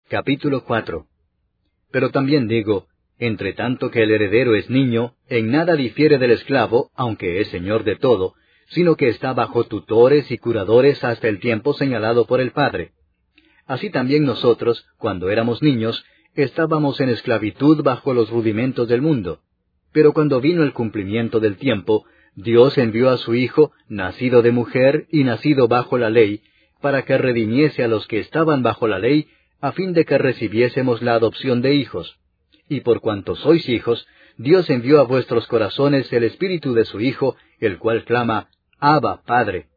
Capítulo 4. Pero también digo, entre tanto que el heredero es niño, en nada difiere del esclavo, aunque es señor de todo, sino que está bajo tutores y curadores hasta el tiempo señalado por el Padre. Así también nosotros, cuando éramos niños, estábamos en esclavitud bajo los rudimentos del mundo. Pero cuando vino el cumplimiento del tiempo, Dios envió a su Hijo, nacido de mujer y nacido bajo la ley, para que redimiese a los que estaban bajo la ley, a fin de que recibiésemos la adopción de hijos. Y por cuanto sois hijos, Dios envió a vuestros corazones el Espíritu de su Hijo, el cual clama, Abba, Padre.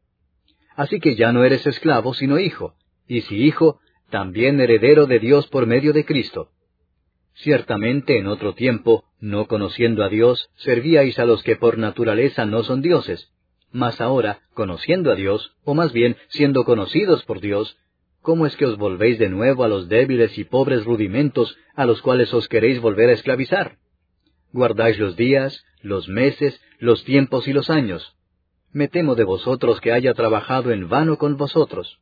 Así que ya no eres esclavo, sino hijo, y si hijo, también heredero de Dios por medio de Cristo. Ciertamente en otro tiempo, no conociendo a Dios, servíais a los que por naturaleza no son dioses. Mas ahora, conociendo a Dios, o más bien siendo conocidos por Dios, ¿cómo es que os volvéis de nuevo a los débiles y pobres rudimentos a los cuales os queréis volver a esclavizar? Guardáis los días, los meses, los tiempos y los años. Me temo de vosotros que haya trabajado en vano con vosotros.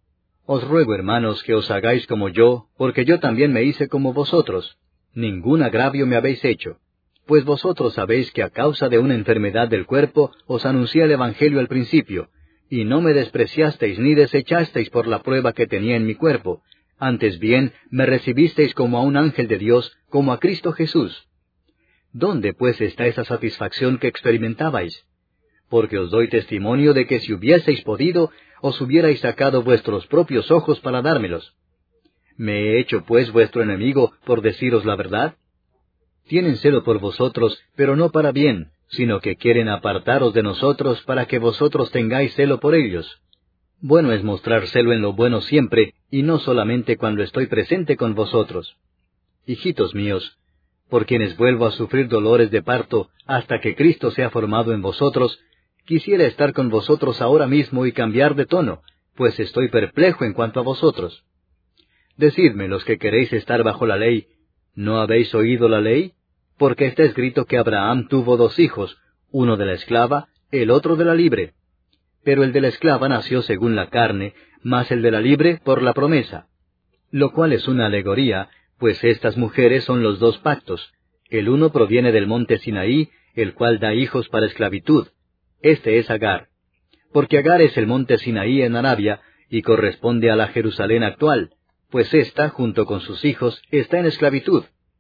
Os ruego, hermanos, que os hagáis como yo, porque yo también me hice como vosotros. Ningún agravio me habéis hecho, pues vosotros sabéis que a causa de una enfermedad del cuerpo os anuncié el Evangelio al principio, y no me despreciasteis ni desechasteis por la prueba que tenía en mi cuerpo, antes bien me recibisteis como a un ángel de Dios, como a Cristo Jesús. ¿Dónde pues está esa satisfacción que experimentabais? Porque os doy testimonio de que si hubieseis podido, os hubierais sacado vuestros propios ojos para dármelos. ¿Me he hecho pues vuestro enemigo por deciros la verdad? Tienen celo por vosotros, pero no para bien, sino que quieren apartaros de nosotros para que vosotros tengáis celo por ellos. Bueno es mostrar celo en lo bueno siempre, y no solamente cuando estoy presente con vosotros. Hijitos míos, por quienes vuelvo a sufrir dolores de parto hasta que Cristo sea formado en vosotros, quisiera estar con vosotros ahora mismo y cambiar de tono, pues estoy perplejo en cuanto a vosotros. Decidme los que queréis estar bajo la ley, ¿no habéis oído la ley? Porque está escrito que Abraham tuvo 2 hijos, uno de la esclava, el otro de la libre. Pero el de la esclava nació según la carne, mas el de la libre por la promesa. Lo cual es una alegoría, pues estas mujeres son los 2 pactos. El uno proviene del monte Sinaí, el cual da hijos para esclavitud. Este es Agar. Porque Agar es el monte Sinaí en Arabia, y corresponde a la Jerusalén actual, pues ésta, junto con sus hijos, está en esclavitud.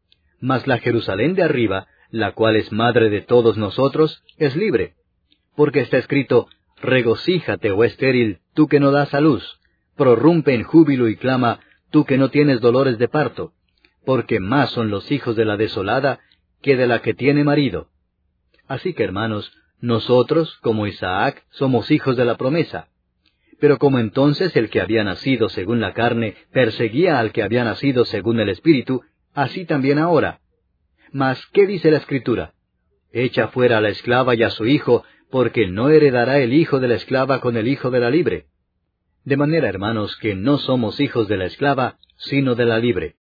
Mas la Jerusalén de arriba, la cual es madre de todos nosotros, es libre. Porque está escrito, regocíjate, oh estéril, tú que no das a luz, prorrumpe en júbilo y clama, tú que no tienes dolores de parto, porque más son los hijos de la desolada que de la que tiene marido. Así que, hermanos, nosotros, como Isaac, somos hijos de la promesa. Pero como entonces el que había nacido según la carne perseguía al que había nacido según el Espíritu, así también ahora. Mas, ¿qué dice la Escritura? Echa fuera a la esclava y a su hijo, porque no heredará el hijo de la esclava con el hijo de la libre. De manera, hermanos, que no somos hijos de la esclava, sino de la libre.